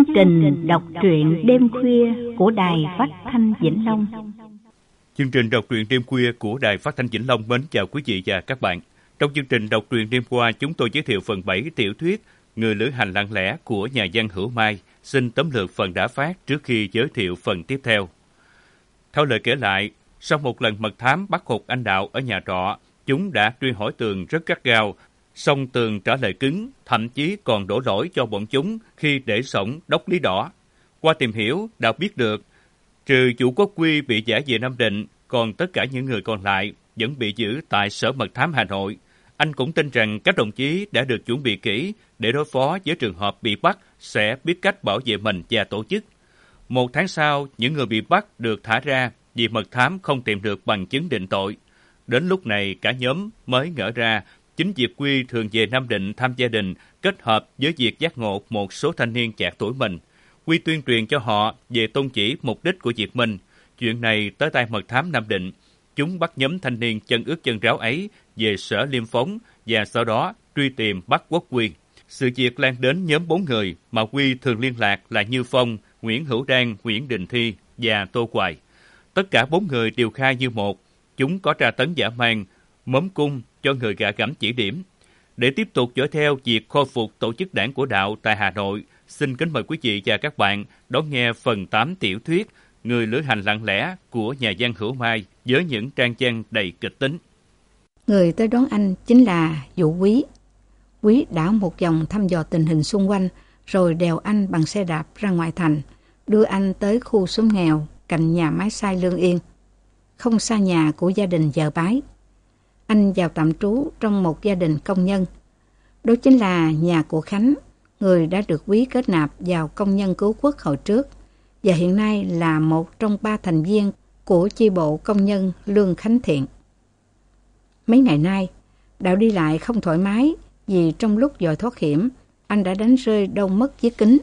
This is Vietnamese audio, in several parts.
trình đọc truyện đêm khuya của Đài Phát thanh Vĩnh Long. Chương trình đọc truyện đêm khuya của Đài Phát thanh Vĩnh Long mến chào quý vị và các bạn. Trong chương trình đọc truyện đêm qua, chúng tôi giới thiệu phần 7 tiểu thuyết Người lữ hành lặng lẽ của nhà văn Hữu Mai. Xin tóm lược phần đã phát trước khi giới thiệu phần tiếp theo. Theo lời kể lại, sau một lần mật thám bắt hụt anh Đạo ở nhà trọ, chúng đã truy hỏi Tường rất gắt gao, song Tường trả lời cứng, thậm chí còn đổ lỗi cho bọn chúng khi để xổng đốc lý đỏ. Qua tìm hiểu, Đạo biết được, trừ chủ Quốc Quy bị giải về Nam Định, còn tất cả những người còn lại vẫn bị giữ tại Sở Mật thám Hà Nội. Anh cũng tin rằng các đồng chí đã được chuẩn bị kỹ để đối phó với trường hợp bị bắt sẽ biết cách bảo vệ mình và tổ chức. 1 tháng sau, những người bị bắt được thả ra vì mật thám không tìm được bằng chứng định tội. Đến lúc này, cả nhóm mới ngỡ ra chính Diệp Quy thường về Nam Định thăm gia đình kết hợp với việc giác ngộ một số thanh niên chạc tuổi mình. Quy tuyên truyền cho họ về tôn chỉ mục đích của Việt Minh. Chuyện này tới tay mật thám Nam Định. Chúng bắt nhóm thanh niên chân ướt chân ráo ấy về sở Liêm Phóng và sau đó truy tìm bắt Quốc Quy. Sự việc lan đến nhóm 4 người mà Quy thường liên lạc là Như Phong, Nguyễn Hữu Đan, Nguyễn Đình Thi và Tô Hoài. Tất cả 4 người đều khai như một. Chúng có tra tấn dã man, mớm cung cho người gạ gẫm chỉ điểm. Để tiếp tục dõi theo việc khôi phục tổ chức đảng của Đạo tại Hà Nội, xin kính mời quý vị và các bạn đón nghe phần 8 tiểu thuyết Người lữ hành lặng lẽ của nhà văn Hữu Mai với những trang văn đầy kịch tính. Người tới đón anh chính là Vũ Quý. Quý đảo một vòng thăm dò tình hình xung quanh, rồi đèo anh bằng xe đạp ra ngoại thành, đưa anh tới khu xóm nghèo cạnh nhà máy xay Lương Yên, không xa nhà của gia đình vợ Bái. Anh vào tạm trú trong một gia đình công nhân. Đó chính là nhà của Khánh, người đã được Quý kết nạp vào công nhân cứu quốc hồi trước, và hiện nay là một trong 3 thành viên của chi bộ công nhân Lương Khánh Thiện. Mấy ngày nay, Đạo đi lại không thoải mái vì trong lúc dòi thoát hiểm, anh đã đánh rơi đâu mất chiếc kính.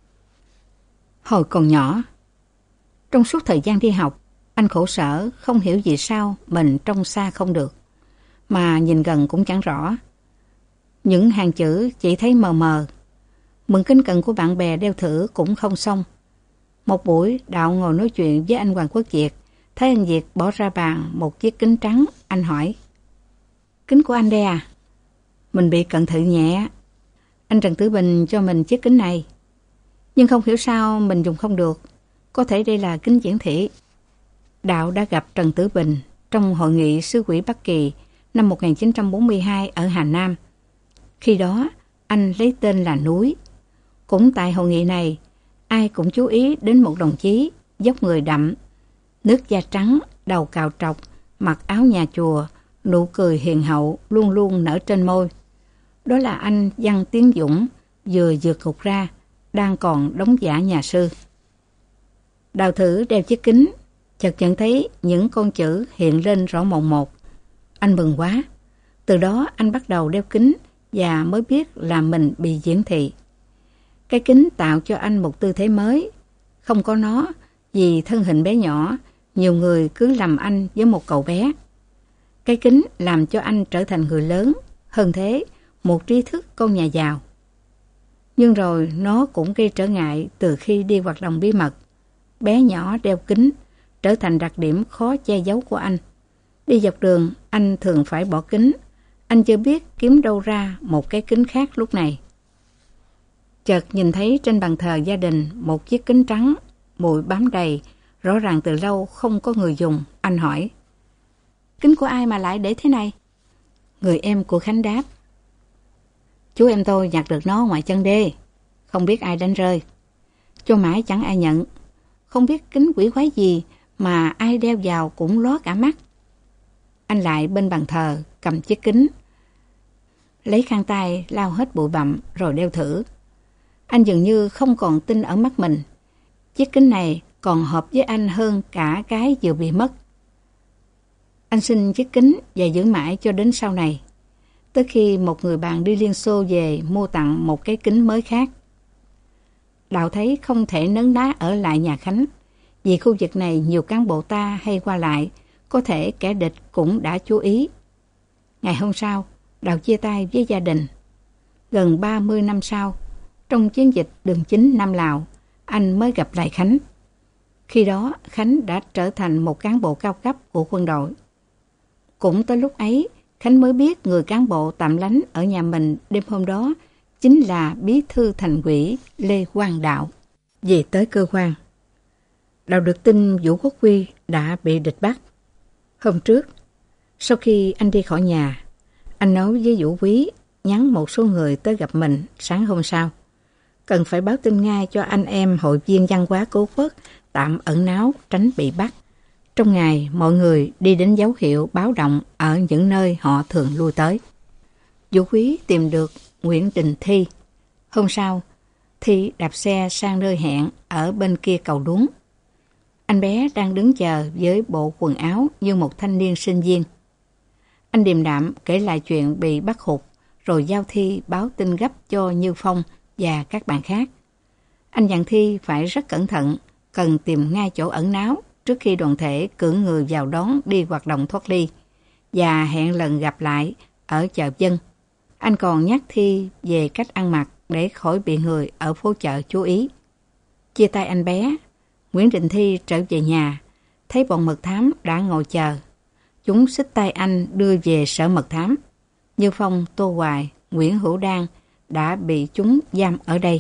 Hồi còn nhỏ, trong suốt thời gian đi học, anh khổ sở không hiểu vì sao mình trông xa không được, mà nhìn gần cũng chẳng rõ. Những hàng chữ chỉ thấy mờ mờ. Mượn kính cận của bạn bè đeo thử cũng không xong. Một buổi, Đạo ngồi nói chuyện với anh Hoàng Quốc Việt, thấy anh Việt bỏ ra bàn một chiếc kính trắng. Anh hỏi: "Kính của anh đây à?" "Mình bị cận thị nhẹ. Anh Trần Tử Bình cho mình chiếc kính này. Nhưng không hiểu sao mình dùng không được. Có thể đây là kính viễn thị." Đạo đã gặp Trần Tử Bình trong hội nghị xứ quỹ Bắc Kỳ năm 1942 ở Hà Nam. Khi đó, anh lấy tên là Núi. Cũng tại hội nghị này, ai cũng chú ý đến một đồng chí dốc người đậm, nước da trắng, đầu cạo trọc, mặc áo nhà chùa, nụ cười hiền hậu luôn luôn nở trên môi. Đó là anh Văn Tiến Dũng, vừa vượt ngục ra, đang còn đóng giả nhà sư. Đào thử đeo chiếc kính, chợt nhận thấy những con chữ hiện lên rõ mồn một. Anh mừng quá. Từ đó anh bắt đầu đeo kính và mới biết là mình bị viễn thị. Cái kính tạo cho anh một tư thế mới. Không có nó, vì thân hình bé nhỏ, nhiều người cứ lầm anh với một cậu bé. Cái kính làm cho anh trở thành người lớn, hơn thế, một trí thức con nhà giàu. Nhưng rồi nó cũng gây trở ngại từ khi đi hoạt động bí mật. Bé nhỏ đeo kính trở thành đặc điểm khó che giấu của anh. Đi dọc đường, anh thường phải bỏ kính. Anh chưa biết kiếm đâu ra một cái kính khác lúc này. Chợt nhìn thấy trên bàn thờ gia đình một chiếc kính trắng, bụi bám đầy, rõ ràng từ lâu không có người dùng. Anh hỏi: "Kính của ai mà lại để thế này?" Người em của Khánh đáp: "Chú em tôi nhặt được nó ngoài chân đê, không biết ai đánh rơi. Cho mãi chẳng ai nhận. Không biết kính quỷ quái gì mà ai đeo vào cũng lóa cả mắt." Anh lại bên bàn thờ cầm chiếc kính, lấy khăn tay lau hết bụi bặm rồi đeo thử. Anh dường như không còn tin ở mắt mình. Chiếc kính này còn hợp với anh hơn cả cái vừa bị mất. Anh xin chiếc kính và giữ mãi cho đến sau này, tới khi một người bạn đi Liên Xô về mua tặng một cái kính mới khác. Đạo thấy không thể nấn ná ở lại nhà Khánh, vì khu vực này nhiều cán bộ ta hay qua lại, có thể kẻ địch cũng đã chú ý. Ngày hôm sau, Đạo chia tay với gia đình. Gần 30 năm sau, trong chiến dịch đường 9 Nam Lào, anh mới gặp lại Khánh. Khi đó, Khánh đã trở thành một cán bộ cao cấp của quân đội. Cũng tới lúc ấy, Khánh mới biết người cán bộ tạm lánh ở nhà mình đêm hôm đó chính là bí thư thành ủy Lê Quang Đạo. Về tới cơ quan, Đạo được tin Vũ Quốc Huy đã bị địch bắt. Hôm trước, sau khi anh đi khỏi nhà, anh nói với Vũ Quý nhắn một số người tới gặp mình sáng hôm sau. Cần phải báo tin ngay cho anh em hội viên văn hóa cứu quốc tạm ẩn náu tránh bị bắt. Trong ngày, mọi người đi đến dấu hiệu báo động ở những nơi họ thường lui tới. Vũ Quý tìm được Nguyễn Đình Thi. Hôm sau, Thi đạp xe sang nơi hẹn ở bên kia cầu Đuống. Anh bé đang đứng chờ với bộ quần áo như một thanh niên sinh viên. Anh điềm đạm kể lại chuyện bị bắt hụt, rồi giao Thi báo tin gấp cho Như Phong và các bạn khác. Anh dặn Thi phải rất cẩn thận, cần tìm ngay chỗ ẩn náu trước khi đoàn thể cử người vào đón đi hoạt động thoát ly, và hẹn lần gặp lại ở chợ Dân. Anh còn nhắc Thi về cách ăn mặc để khỏi bị người ở phố chợ chú ý. Chia tay anh bé, Nguyễn Đình Thi trở về nhà, thấy bọn mật thám đã ngồi chờ. Chúng xích tay anh đưa về sở mật thám. Như Phong, Tô Hoài, Nguyễn Hữu Đan đã bị chúng giam ở đây.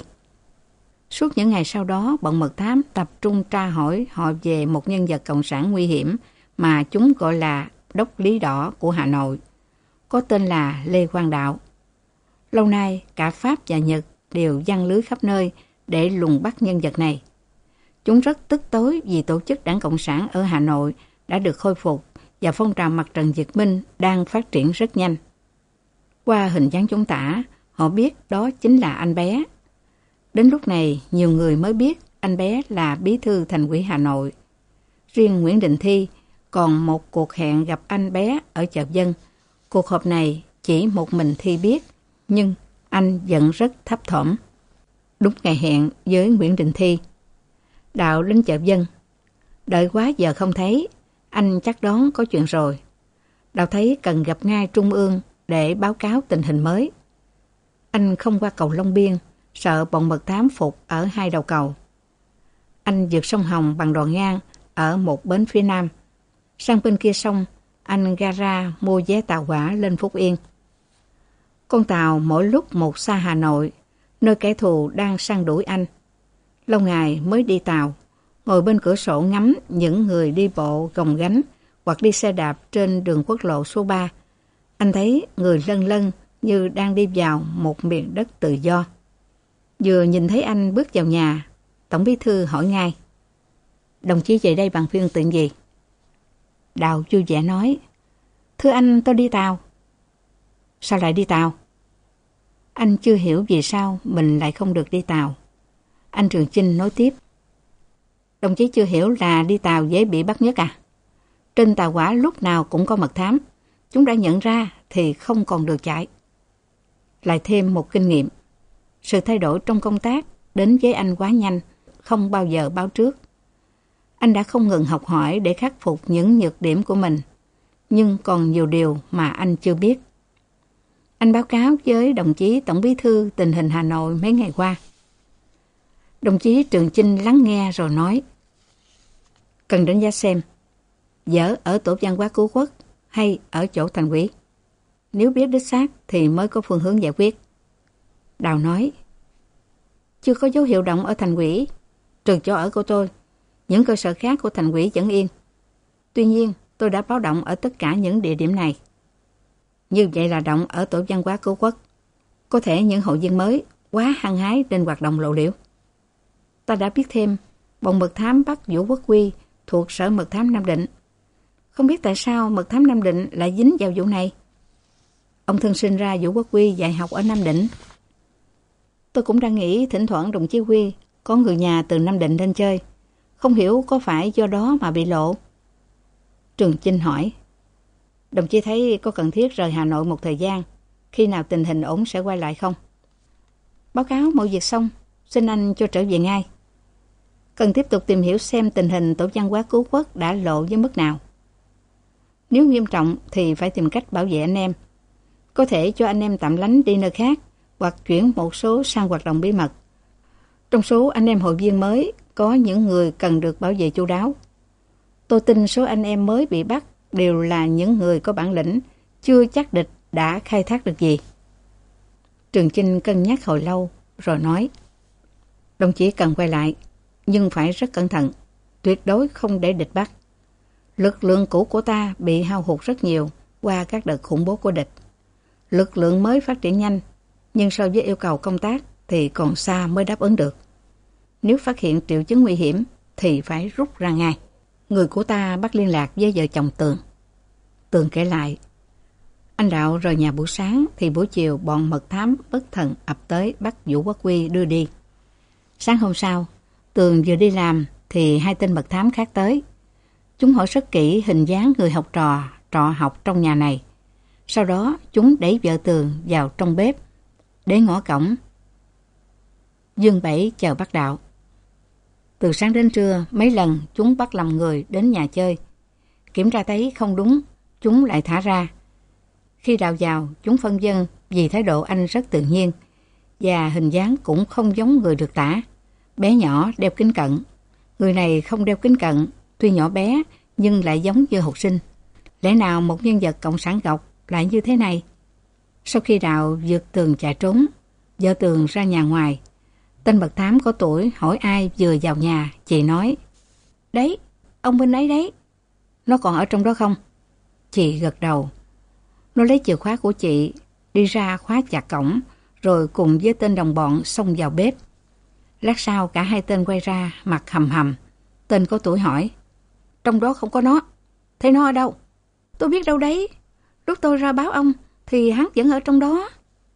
Suốt những ngày sau đó, bọn mật thám tập trung tra hỏi họ về một nhân vật cộng sản nguy hiểm mà chúng gọi là Đốc Lý Đỏ của Hà Nội, có tên là Lê Quang Đạo. Lâu nay, cả Pháp và Nhật đều giăng lưới khắp nơi để lùng bắt nhân vật này. Chúng rất tức tối vì tổ chức Đảng Cộng sản ở Hà Nội đã được khôi phục và phong trào mặt trận Việt Minh đang phát triển rất nhanh. Qua hình dáng chúng tả, họ biết đó chính là anh bé. Đến lúc này, nhiều người mới biết anh bé là bí thư thành ủy Hà Nội. Riêng Nguyễn Đình Thi còn một cuộc hẹn gặp anh bé ở chợ Dân. Cuộc họp này chỉ một mình Thi biết, nhưng anh vẫn rất thấp thỏm. Đúng ngày hẹn với Nguyễn Đình Thi, Đạo đến chợ Dân. Đợi quá giờ không thấy, anh chắc đoán có chuyện rồi. Đạo thấy cần gặp ngay Trung ương để báo cáo tình hình mới. Anh không qua cầu Long Biên, sợ bọn mật thám phục ở hai đầu cầu. Anh vượt sông Hồng bằng đò ngang ở một bến phía nam. Sang bên kia sông, anh gara mua vé tàu hỏa lên Phúc Yên. Con tàu mỗi lúc một xa Hà Nội, nơi kẻ thù đang săn đuổi anh. Lâu ngày mới đi tàu, ngồi bên cửa sổ ngắm những người đi bộ gồng gánh hoặc đi xe đạp trên đường quốc lộ số 3. Anh thấy người lân lân như đang đi vào một miền đất tự do. Vừa nhìn thấy anh bước vào nhà, Tổng Bí thư hỏi ngay: "Đồng chí về đây bằng phương tiện gì?" Đạo vui vẻ nói: "Thưa anh, tôi đi tàu." "Sao lại đi tàu?" Anh chưa hiểu vì sao mình lại không được đi tàu. Anh Trường Chinh nói tiếp: "Đồng chí chưa hiểu là đi tàu dễ bị bắt nhất à? Trên tàu hỏa lúc nào cũng có mật thám. Chúng đã nhận ra thì không còn được chạy." Lại thêm một kinh nghiệm: sự thay đổi trong công tác đến với anh quá nhanh, không bao giờ báo trước. Anh đã không ngừng học hỏi để khắc phục những nhược điểm của mình, nhưng còn nhiều điều mà anh chưa biết. Anh báo cáo với đồng chí Tổng Bí thư tình hình Hà Nội mấy ngày qua. Đồng chí Trường Chinh lắng nghe rồi nói: "Cần đánh giá xem, dở ở tổ văn hóa cứu quốc hay ở chỗ thành ủy. Nếu biết đích xác thì mới có phương hướng giải quyết." Đào nói: "Chưa có dấu hiệu động ở thành ủy, trừ chỗ ở của tôi. Những cơ sở khác của thành ủy vẫn yên. Tuy nhiên, tôi đã báo động ở tất cả những địa điểm này. Như vậy là động ở tổ văn hóa cứu quốc. Có thể những hội viên mới quá hăng hái nên hoạt động lộ liễu. Ta đã biết thêm, bọn mật thám bắt Vũ Quốc Huy thuộc sở mật thám Nam Định. Không biết tại sao mật thám Nam Định lại dính vào vụ này. Ông thân sinh ra Vũ Quốc Huy dạy học ở Nam Định. Tôi cũng đang nghĩ thỉnh thoảng đồng chí Huy có người nhà từ Nam Định lên chơi. Không hiểu có phải do đó mà bị lộ." Trường Chinh hỏi: "Đồng chí thấy có cần thiết rời Hà Nội một thời gian, khi nào tình hình ổn sẽ quay lại không?" "Báo cáo mọi việc xong, xin anh cho trở về ngay. Cần tiếp tục tìm hiểu xem tình hình tổ văn hóa cứu quốc đã lộ với mức nào. Nếu nghiêm trọng thì phải tìm cách bảo vệ anh em. Có thể cho anh em tạm lánh đi nơi khác hoặc chuyển một số sang hoạt động bí mật. Trong số anh em hội viên mới, có những người cần được bảo vệ chu đáo. Tôi tin số anh em mới bị bắt đều là những người có bản lĩnh, chưa chắc địch đã khai thác được gì. Trường Chinh cân nhắc hồi lâu, rồi nói, đồng chí cần quay lại, nhưng phải rất cẩn thận, tuyệt đối không để địch bắt. Lực lượng cũ của ta bị hao hụt rất nhiều qua các đợt khủng bố của địch. Lực lượng mới phát triển nhanh, nhưng so với yêu cầu công tác thì còn xa mới đáp ứng được. Nếu phát hiện triệu chứng nguy hiểm thì phải rút ra ngay. Người của ta bắt liên lạc với vợ chồng Tường. Tường kể lại, anh Đạo rời nhà buổi sáng thì buổi chiều bọn mật thám bất thần ập tới bắt Vũ Quốc Huy đưa đi. Sáng hôm sau, Tường vừa đi làm thì hai tên mật thám khác tới. Chúng hỏi rất kỹ hình dáng người học trò trọ học trong nhà này. Sau đó chúng đẩy vợ Tường vào trong bếp để ngõ cổng. Dương Bảy chờ bắt Đạo. Từ sáng đến trưa, mấy lần chúng bắt lầm người đến nhà chơi. Kiểm tra thấy không đúng, chúng lại thả ra. Khi Đạo vào, chúng phân vân vì thái độ anh rất tự nhiên và hình dáng cũng không giống người được tả. Bé nhỏ đeo kính cận. Người này không đeo kính cận, tuy nhỏ bé nhưng lại giống như học sinh. Lẽ nào một nhân vật cộng sản gọc lại như thế này? Sau khi Đạo vượt tường chạy trốn, vợ Tường ra nhà ngoài. Tên mật thám có tuổi hỏi ai vừa vào nhà, chị nói, đấy, ông bên ấy đấy. Nó còn ở trong đó không? Chị gật đầu. Nó lấy chìa khóa của chị, đi ra khóa chặt cổng, rồi cùng với tên đồng bọn xông vào bếp. Lát sau cả hai tên quay ra, mặt hầm hầm. Tên có tuổi hỏi, trong đó không có nó. Thế nó ở đâu? Tôi biết đâu đấy. Lúc tôi ra báo ông, thì hắn vẫn ở trong đó.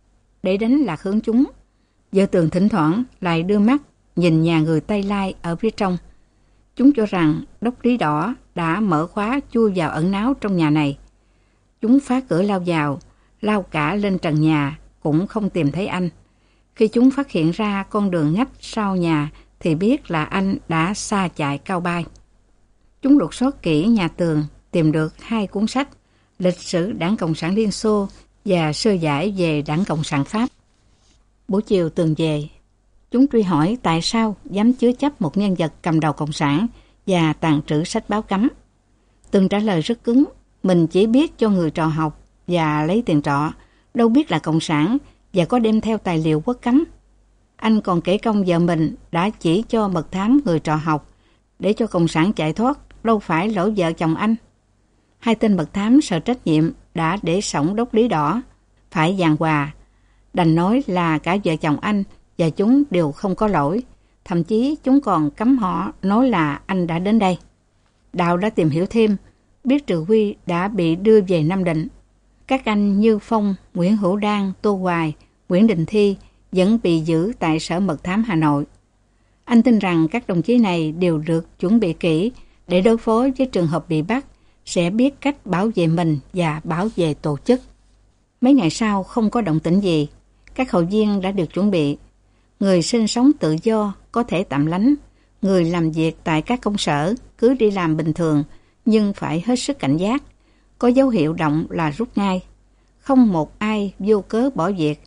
Để đánh lạc hướng chúng, vợ Tường thỉnh thoảng lại đưa mắt nhìn nhà người Tây Lai ở phía trong. Chúng cho rằng đốc lý đỏ đã mở khóa chui vào ẩn náu trong nhà này. Chúng phá cửa lao vào, lao cả lên trần nhà, cũng không tìm thấy anh. Khi chúng phát hiện ra con đường ngách sau nhà thì biết là anh đã xa chạy cao bay. Chúng lục soát kỹ nhà Tường, tìm được 2 cuốn sách, lịch sử Đảng Cộng sản Liên Xô và sơ giải về Đảng Cộng sản Pháp. Buổi chiều Tường về, chúng truy hỏi tại sao dám chứa chấp một nhân vật cầm đầu Cộng sản và tàng trữ sách báo cấm. Tường trả lời rất cứng, mình chỉ biết cho người trọ học và lấy tiền trọ, đâu biết là Cộng sản và có đem theo tài liệu quốc cấm. Anh còn kể công vợ mình đã chỉ cho mật thám người trọ học để cho Cộng sản chạy thoát, đâu phải lỗi vợ chồng anh. Hai tên mật thám sợ trách nhiệm đã để sõng đốc lý đỏ, phải giàn hòa, đành nói là cả vợ chồng anh và chúng đều không có lỗi. Thậm chí chúng còn cấm họ nói là anh đã đến đây. Đạo đã tìm hiểu thêm, biết Trừ Huy đã bị đưa về Nam Định. Các anh Như Phong, Nguyễn Hữu Đan, Tô Hoài, Nguyễn Đình Thi vẫn bị giữ tại Sở Mật thám Hà Nội. Anh tin rằng các đồng chí này đều được chuẩn bị kỹ để đối phó với trường hợp bị bắt, sẽ biết cách bảo vệ mình và bảo vệ tổ chức. Mấy ngày sau không có động tĩnh gì, các hội viên đã được chuẩn bị. Người sinh sống tự do có thể tạm lánh, người làm việc tại các công sở cứ đi làm bình thường nhưng phải hết sức cảnh giác. Có dấu hiệu động là rút ngay. Không một ai vô cớ bỏ việc.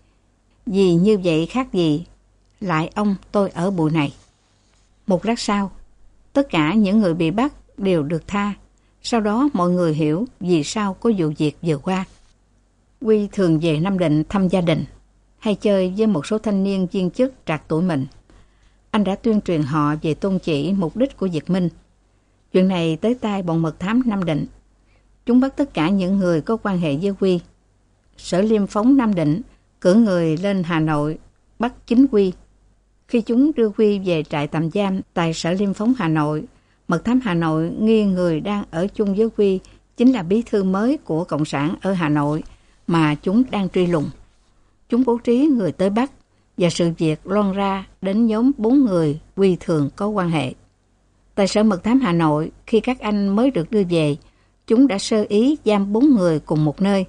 Vì như vậy khác gì lại ông tôi ở bụi này. Một lát sau, tất cả những người bị bắt đều được tha. Sau đó mọi người hiểu vì sao có vụ việc vừa qua. Huy thường về Nam Định thăm gia đình, hay chơi với một số thanh niên viên chức trạc tuổi mình. Anh đã tuyên truyền họ về tôn chỉ mục đích của Việt Minh. Chuyện này tới tai bọn mật thám Nam Định. Chúng bắt tất cả những người có quan hệ với Huy. Sở Liêm Phóng Nam Định cử người lên Hà Nội bắt chính Huy. Khi chúng đưa Huy về trại tạm giam tại Sở Liêm Phóng Hà Nội, mật thám Hà Nội nghi người đang ở chung với Huy chính là bí thư mới của Cộng sản ở Hà Nội mà chúng đang truy lùng. Chúng bố trí người tới bắt và sự việc loan ra đến nhóm 4 người Huy thường có quan hệ. Tại Sở Mật thám Hà Nội, khi các anh mới được đưa về, chúng đã sơ ý giam 4 người cùng một nơi.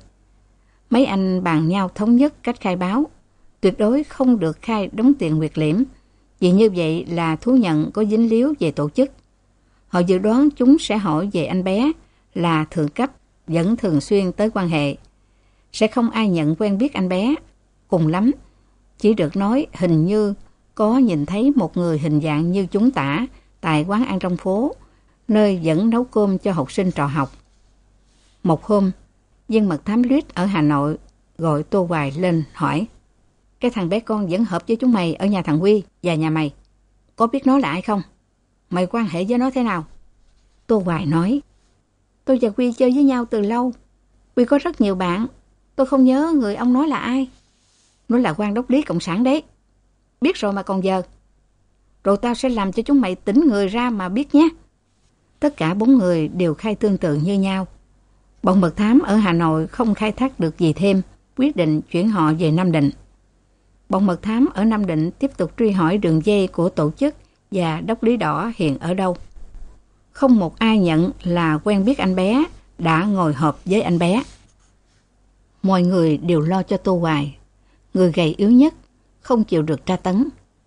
Mấy anh bàn nhau thống nhất cách khai báo, tuyệt đối không được khai đóng tiền Nguyệt Liễm, vì như vậy là thú nhận có dính líu về tổ chức. Họ dự đoán chúng sẽ hỏi về anh bé là thượng cấp, vẫn thường xuyên tới quan hệ. Sẽ không ai nhận quen biết anh bé, cùng lắm chỉ được nói hình như có nhìn thấy một người hình dạng như chúng tả tại quán ăn trong phố, nơi vẫn nấu cơm cho học sinh trọ học. Một hôm, viên mật thám Luyết ở Hà Nội gọi Tô Hoài lên hỏi: cái thằng bé con vẫn hợp với chúng mày ở nhà thằng Huy và nhà mày, có biết nó là ai không? Mày quan hệ với nó thế nào? Tô Hoài nói: tôi và Huy chơi với nhau từ lâu. Huy có rất nhiều bạn. Tôi không nhớ người ông nói là ai. Nó là quan đốc lý Cộng sản đấy. Biết rồi mà còn giờ. Rồi tao sẽ làm cho chúng mày tỉnh người ra mà biết nhé. Tất cả 4 người đều khai tương tự như nhau. Bọn mật thám ở Hà Nội không khai thác được gì thêm, quyết định chuyển họ về Nam Định. Bọn mật thám ở Nam Định tiếp tục truy hỏi đường dây của tổ chức và đốc lý đỏ hiện ở đâu. Không một ai nhận là quen biết anh bé, đã ngồi họp với anh bé. Mọi người đều lo cho Tô Hoài, người gầy yếu nhất, không chịu được tra tấn.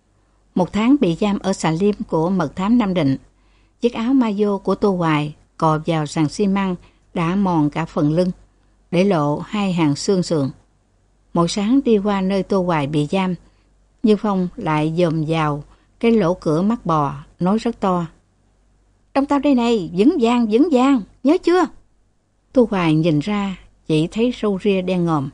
1 tháng bị giam ở xà lim của mật thám Nam Định. Chiếc áo maillot của Tô Hoài cọ vào sàn xi măng đã mòn cả phần lưng, để lộ 2 hàng xương sườn. Mỗi sáng đi qua nơi Tô Hoài bị giam, Như Phong lại dòm vào cái lỗ cửa mắt bò, nói rất to: trong tao đây này, vững vàng, nhớ chưa? Tô Hoài nhìn ra, chỉ thấy râu ria đen ngòm.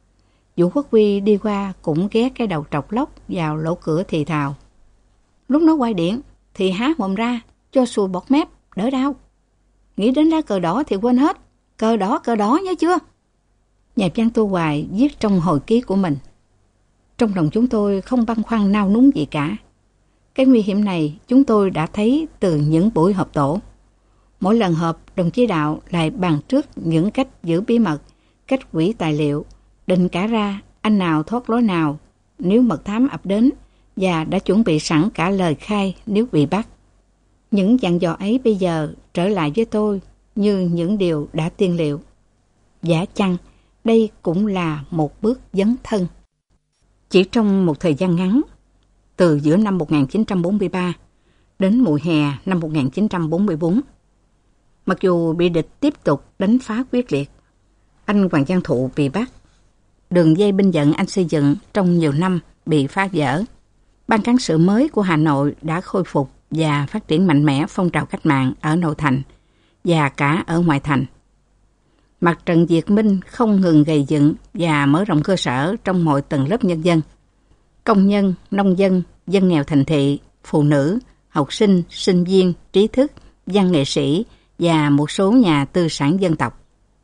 Vũ Quốc Huy đi qua cũng ghé cái đầu trọc lóc vào lỗ cửa thì thào: lúc nó quay điện thì há mồm ra, cho sùi bọt mép, đỡ đau. Nghĩ đến lá cờ đỏ thì quên hết. Cờ đỏ nhớ chưa? Nhà văn Tô Hoài viết trong hồi ký của mình: trong lòng chúng tôi không băn khoăn nao núng gì cả. Cái nguy hiểm này chúng tôi đã thấy từ những buổi họp tổ. Mỗi lần họp, đồng chí Đạo lại bàn trước những cách giữ bí mật, cách hủy tài liệu, định cả ra anh nào thoát lối nào nếu mật thám ập đến, và đã chuẩn bị sẵn cả lời khai nếu bị bắt. Những dặn dò ấy bây giờ trở lại với tôi như những điều đã tiên liệu. Giả chăng đây cũng là một bước dấn thân. Chỉ trong một thời gian ngắn, từ giữa năm 1943 đến mùa hè năm 1944, mặc dù bị địch tiếp tục đánh phá quyết liệt, anh Hoàng Văn Thụ bị bắt. Đường dây binh vận anh xây dựng trong nhiều năm bị phá vỡ. Ban cán sự mới của Hà Nội đã khôi phục và phát triển mạnh mẽ phong trào cách mạng ở nội thành và cả ở ngoại thành. Mặt trận Việt Minh không ngừng gầy dựng và mở rộng cơ sở trong mọi tầng lớp nhân dân. Công nhân, nông dân, dân nghèo thành thị, phụ nữ, học sinh, sinh viên, trí thức, văn nghệ sĩ và một số nhà tư sản dân tộc.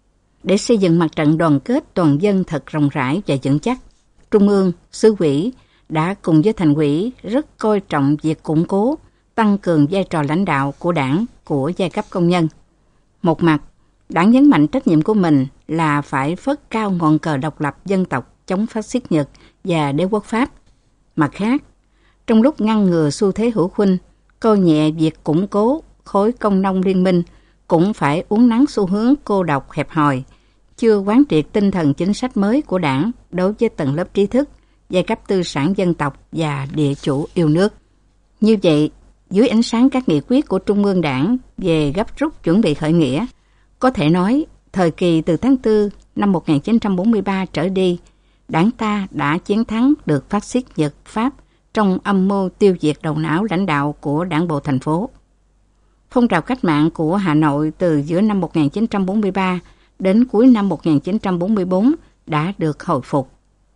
Để xây dựng mặt trận đoàn kết toàn dân thật rộng rãi và vững chắc, Trung ương, xứ ủy đã cùng với thành ủy rất coi trọng việc củng cố, tăng cường vai trò lãnh đạo của Đảng, của giai cấp công nhân. Một mặt, Đảng nhấn mạnh trách nhiệm của mình là phải phất cao ngọn cờ độc lập dân tộc chống phát xít Nhật và đế quốc Pháp. Mặt khác, trong lúc ngăn ngừa xu thế hữu khuynh, coi nhẹ việc củng cố khối công nông liên minh, cũng phải uốn nắn xu hướng cô độc hẹp hòi, chưa quán triệt tinh thần chính sách mới của Đảng đối với tầng lớp trí thức, giai cấp tư sản dân tộc và địa chủ yêu nước. Như vậy, dưới ánh sáng các nghị quyết của Trung ương Đảng về gấp rút chuẩn bị khởi nghĩa, có thể nói, thời kỳ từ tháng 4 năm 1943 trở đi, Đảng ta đã chiến thắng được phát xít Nhật Pháp trong âm mưu tiêu diệt đầu não lãnh đạo của Đảng bộ thành phố. Phong trào cách mạng của Hà Nội từ giữa năm 1943 đến cuối năm 1944 đã được hồi phục.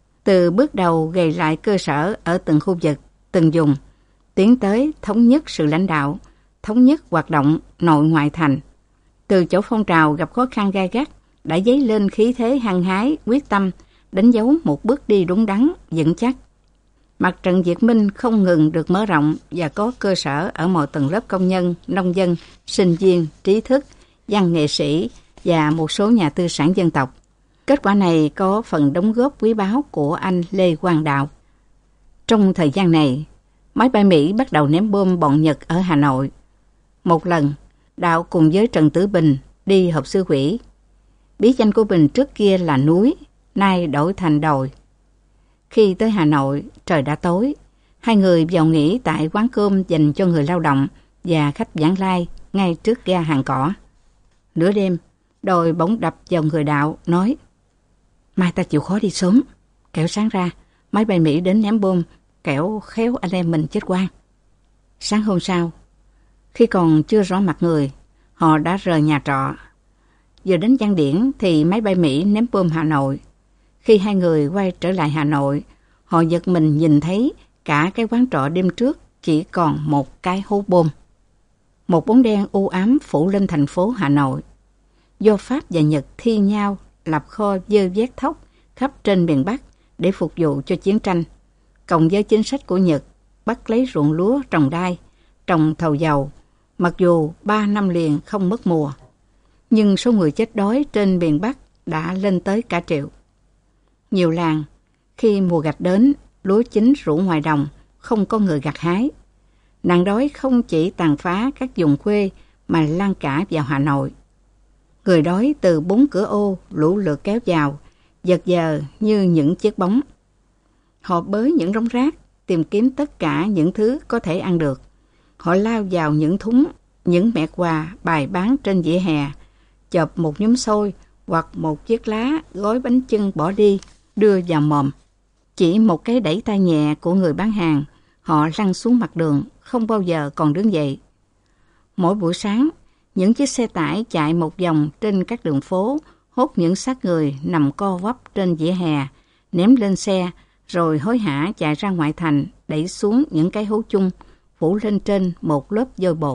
Từ bước đầu gầy lại cơ sở ở từng khu vực, từng vùng, tiến tới thống nhất sự lãnh đạo, thống nhất hoạt động nội ngoại thành. Từ chỗ phong trào gặp khó khăn gai gắt, đã dấy lên khí thế hăng hái, quyết tâm, đánh dấu một bước đi đúng đắn, vững chắc. Mặt trận Việt Minh không ngừng được mở rộng và có cơ sở ở mọi tầng lớp công nhân, nông dân, sinh viên, trí thức, văn nghệ sĩ và một số nhà tư sản dân tộc. Kết quả này có phần đóng góp quý báu của anh Lê Quang Đạo. Trong thời gian này, máy bay Mỹ bắt đầu ném bom bọn Nhật ở Hà Nội. Một lần, Đạo cùng với Trần Tử Bình đi họp xứ ủy. Bí danh của Bình trước kia là núi, nay đổi thành đồi. Khi tới Hà Nội, trời đã tối. Hai người vào nghỉ tại quán cơm dành cho người lao động và khách vãng lai ngay trước ga Hàng Cỏ. Nửa đêm, Đồi bỗng đập vào người Đạo, nói: mai ta chịu khó đi sớm, kẻo sáng ra máy bay Mỹ đến ném bom kẻo khéo anh em mình chết oan. Sáng hôm sau, khi còn chưa rõ mặt người, họ đã rời nhà trọ. Giờ đến Giang Điển thì máy bay Mỹ ném bom Hà Nội. Khi hai người quay trở lại Hà Nội, họ giật mình nhìn thấy cả cái quán trọ đêm trước chỉ còn một cái hố bom. Một bóng đen u ám phủ lên thành phố Hà Nội. Do Pháp và Nhật thi nhau lập kho dơ vét thóc khắp trên miền Bắc để phục vụ cho chiến tranh, cộng với chính sách của Nhật bắt lấy ruộng lúa trồng đai, trồng thầu dầu, mặc dù 3 năm liền không mất mùa. Nhưng số người chết đói trên miền Bắc đã lên tới cả triệu. Nhiều làng, khi mùa gặt đến, lúa chín rũ ngoài đồng, không có người gặt hái. Nạn đói không chỉ tàn phá các vùng quê mà lan cả vào Hà Nội. Người đói từ 4 cửa ô lũ lượt kéo vào, giật giờ như những chiếc bóng. Họ bới những đống rác, tìm kiếm tất cả những thứ có thể ăn được. Họ lao vào những thúng, những mẹt quà bày bán trên vỉa hè, chộp một nhúm xôi hoặc một chiếc lá gói bánh chưng bỏ đi, đưa vào mồm. Chỉ một cái đẩy tay nhẹ của người bán hàng, họ lăn xuống mặt đường, không bao giờ còn đứng dậy. Mỗi buổi sáng, những chiếc xe tải chạy một vòng trên các đường phố, hốt những xác người nằm co quắp trên vỉa hè, ném lên xe, rồi hối hả chạy ra ngoại thành, đẩy xuống những cái hố chung, phủ lên trên một lớp vôi bột.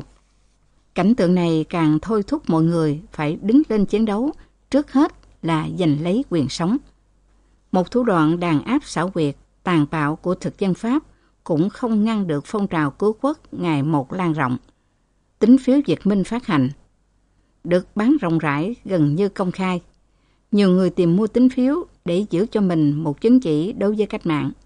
Cảnh tượng này càng thôi thúc mọi người phải đứng lên chiến đấu, trước hết là giành lấy quyền sống. Một thủ đoạn đàn áp xảo quyệt, tàn bạo của thực dân Pháp cũng không ngăn được phong trào cứu quốc ngày một lan rộng. Tín phiếu Việt Minh phát hành, được bán rộng rãi gần như công khai. Nhiều người tìm mua tín phiếu để giữ cho mình một chứng chỉ đối với cách mạng.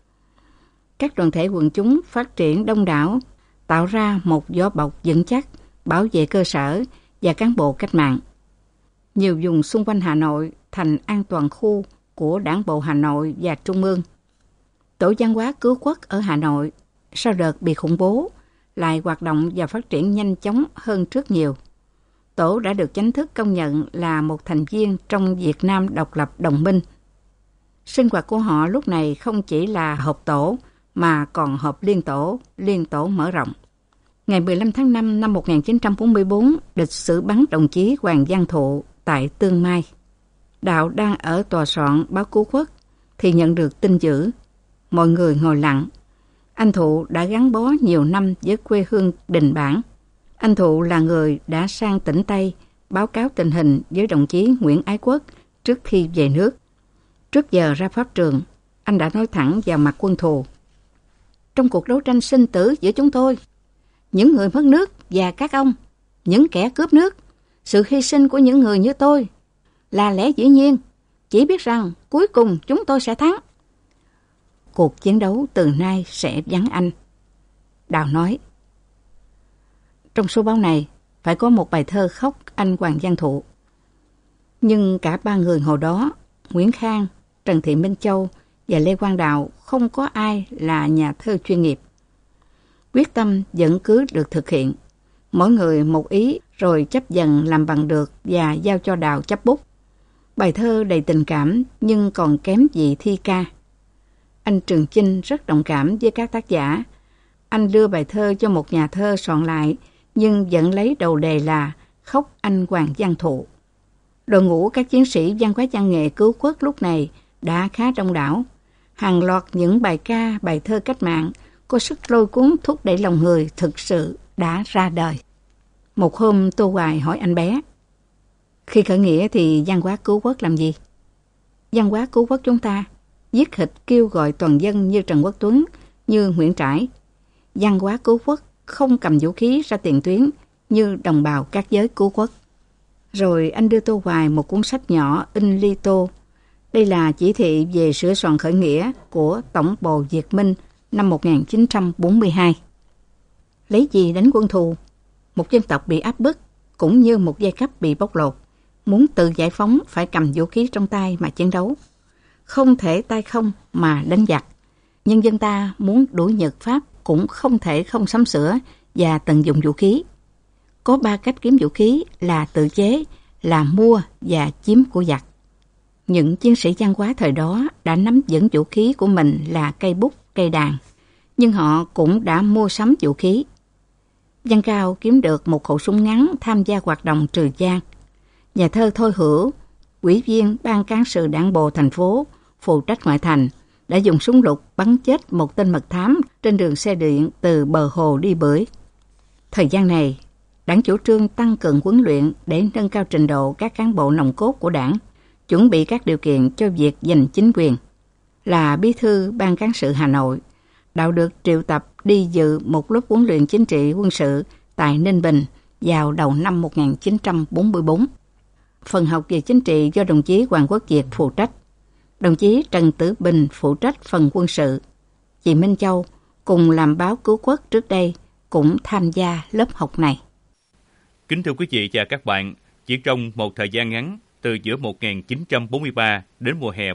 Các đoàn thể quần chúng phát triển đông đảo, tạo ra một vỏ bọc vững chắc, bảo vệ cơ sở và cán bộ cách mạng. Nhiều vùng xung quanh Hà Nội thành an toàn khu của Đảng bộ Hà Nội và Trung ương. Tổ văn hóa cứu quốc ở Hà Nội sau đợt bị khủng bố lại hoạt động và phát triển nhanh chóng hơn trước nhiều. Tổ đã được chính thức công nhận là một thành viên trong Việt Nam độc lập đồng minh. Sinh hoạt của họ lúc này không chỉ là họp tổ mà còn họp liên tổ mở rộng. Ngày 15 tháng 5 năm 1944, địch xử bắn đồng chí Hoàng Văn Thụ tại Tương Mai. Đạo đang ở tòa soạn báo cứu quốc thì nhận được tin dữ. Mọi người ngồi lặng. Anh Thụ đã gắn bó nhiều năm với quê hương Đình Bản. Anh Thụ là người đã sang tỉnh Tây báo cáo tình hình với đồng chí Nguyễn Ái Quốc trước khi về nước. Trước giờ ra pháp trường, anh đã nói thẳng vào mặt quân thù. Trong cuộc đấu tranh sinh tử giữa chúng tôi, những người mất nước và các ông, những kẻ cướp nước, sự hy sinh của những người như tôi là lẽ dĩ nhiên, chỉ biết rằng cuối cùng chúng tôi sẽ thắng. Cuộc chiến đấu từ nay sẽ vắng anh. Đào nói. Trong số báo này phải có một bài thơ khóc anh Hoàng Văn Thụ. Nhưng cả ba người hồi đó, Nguyễn Khang, Trần Thị Minh Châu và Lê Quang Đạo, không có ai là nhà thơ chuyên nghiệp. Quyết tâm vẫn cứ được thực hiện. Mỗi người một ý rồi chấp dần làm bằng được và giao cho Đào chấp bút. Bài thơ đầy tình cảm nhưng còn kém gì thi ca. Anh Trường Chinh rất đồng cảm với các tác giả. Anh đưa bài thơ cho một nhà thơ soạn lại nhưng vẫn lấy đầu đề là Khóc anh Hoàng Văn Thụ. Đội ngũ các chiến sĩ văn hóa văn nghệ cứu quốc lúc này đã khá đông đảo. Hàng loạt những bài ca, bài thơ cách mạng có sức lôi cuốn thúc đẩy lòng người thực sự đã ra đời. Một hôm Tô Hoài hỏi anh bé, khi khởi nghĩa thì văn hóa cứu quốc làm gì? Văn hóa cứu quốc chúng ta giết thịt kêu gọi toàn dân như Trần Quốc Tuấn, như Nguyễn Trãi. Văn hóa cứu quốc không cầm vũ khí ra tiền tuyến như đồng bào các giới cứu quốc. Rồi anh đưa Tô Hoài một cuốn sách nhỏ in li tô. Đây là chỉ thị về sửa soạn khởi nghĩa của Tổng bộ Việt Minh năm 1942. Lấy gì đánh quân thù? Một dân tộc bị áp bức cũng như một giai cấp bị bóc lột. Muốn tự giải phóng phải cầm vũ khí trong tay mà chiến đấu. Không thể tay không mà đánh giặc. Nhân dân ta muốn đuổi Nhật Pháp cũng không thể không sắm sửa và tận dụng vũ khí. Có 3 cách kiếm vũ khí là tự chế, là mua và chiếm của giặc. Những chiến sĩ văn hóa thời đó đã nắm vững vũ khí của mình là cây bút, cây đàn. nhưng họ cũng đã mua sắm vũ khí. Văn Cao kiếm được một khẩu súng ngắn tham gia hoạt động trừ gian. Nhà thơ Thôi Hữu, ủy viên ban cán sự đảng bộ thành phố, phụ trách ngoại thành, đã dùng súng lục bắn chết một tên mật thám trên đường xe điện từ bờ hồ đi bưởi. Thời gian này, đảng chủ trương tăng cường huấn luyện để nâng cao trình độ các cán bộ nòng cốt của đảng, chuẩn bị các điều kiện cho việc giành chính quyền. Là bí thư ban cán sự Hà Nội, Đạo được triệu tập đi dự một lớp huấn luyện chính trị quân sự tại Ninh Bình vào đầu năm 1944. Phần học về chính trị do đồng chí Hoàng Quốc Việt phụ trách. Đồng chí Trần Tử Bình phụ trách phần quân sự. Chị Minh Châu cùng làm báo Cứu Quốc trước đây cũng tham gia lớp học này. Kính thưa quý vị và các bạn, chỉ trong một thời gian ngắn, từ giữa 1943 đến mùa hè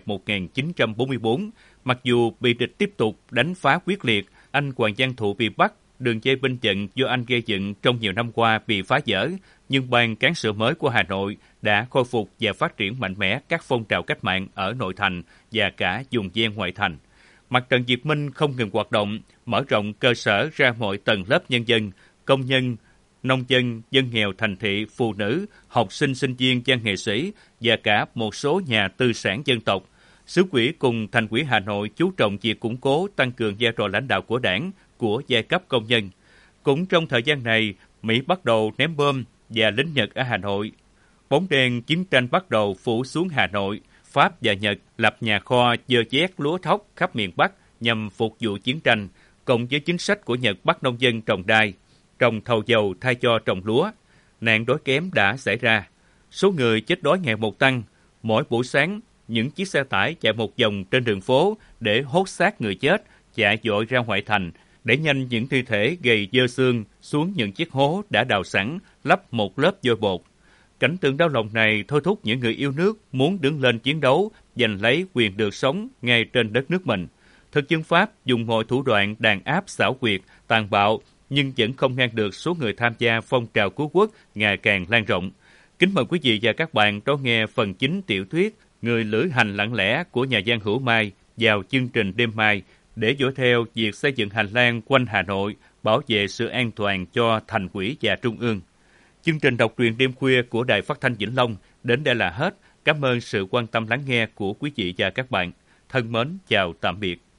1944, mặc dù bị địch tiếp tục đánh phá quyết liệt, anh Hoàng Văn Thụ bị bắt, đường dây binh trận do anh gây dựng trong nhiều năm qua bị phá vỡ, nhưng ban cán sự mới của Hà Nội đã khôi phục và phát triển mạnh mẽ các phong trào cách mạng ở nội thành và cả vùng ven ngoại thành. Mặt trận Việt Minh không ngừng hoạt động, mở rộng cơ sở ra mọi tầng lớp nhân dân, công nhân, nông dân, dân nghèo thành thị, phụ nữ, học sinh, sinh viên, văn nghệ sĩ và cả một số nhà tư sản dân tộc. Xứ ủy cùng Thành ủy Hà Nội chú trọng việc củng cố, tăng cường vai trò lãnh đạo của Đảng, của giai cấp công nhân. Cũng trong thời gian này, Mỹ bắt đầu ném bom và lính Nhật ở Hà Nội. Bóng đen chiến tranh bắt đầu phủ xuống Hà Nội. Pháp và Nhật lập nhà kho dơ vét lúa thóc khắp miền Bắc nhằm phục vụ chiến tranh, cộng với chính sách của Nhật bắt nông dân trồng đai, trồng thầu dầu thay cho trồng lúa. Nạn đói kém đã xảy ra. Số người chết đói ngày một tăng. Mỗi buổi sáng, những chiếc xe tải chạy một vòng trên đường phố để hốt xác người chết, chạy vội ra ngoại thành, để nhanh những thi thể gầy dơ xương xuống những chiếc hố đã đào sẵn, lấp một lớp vôi bột. Cảnh tượng đau lòng này thôi thúc những người yêu nước muốn đứng lên chiến đấu, giành lấy quyền được sống ngay trên đất nước mình. Thực dân Pháp dùng mọi thủ đoạn đàn áp xảo quyệt, tàn bạo, nhưng vẫn không ngăn được số người tham gia phong trào cứu quốc ngày càng lan rộng. Kính mời quý vị và các bạn đón nghe phần chính tiểu thuyết Người lữ hành lặng lẽ của nhà văn Hữu Mai vào chương trình đêm mai để dõi theo việc xây dựng hành lang quanh Hà Nội, bảo vệ sự an toàn cho thành ủy và trung ương. Chương trình đọc truyện đêm khuya của Đài Phát thanh Vĩnh Long đến đây là hết. Cảm ơn sự quan tâm lắng nghe của quý vị và các bạn. Thân mến, chào tạm biệt.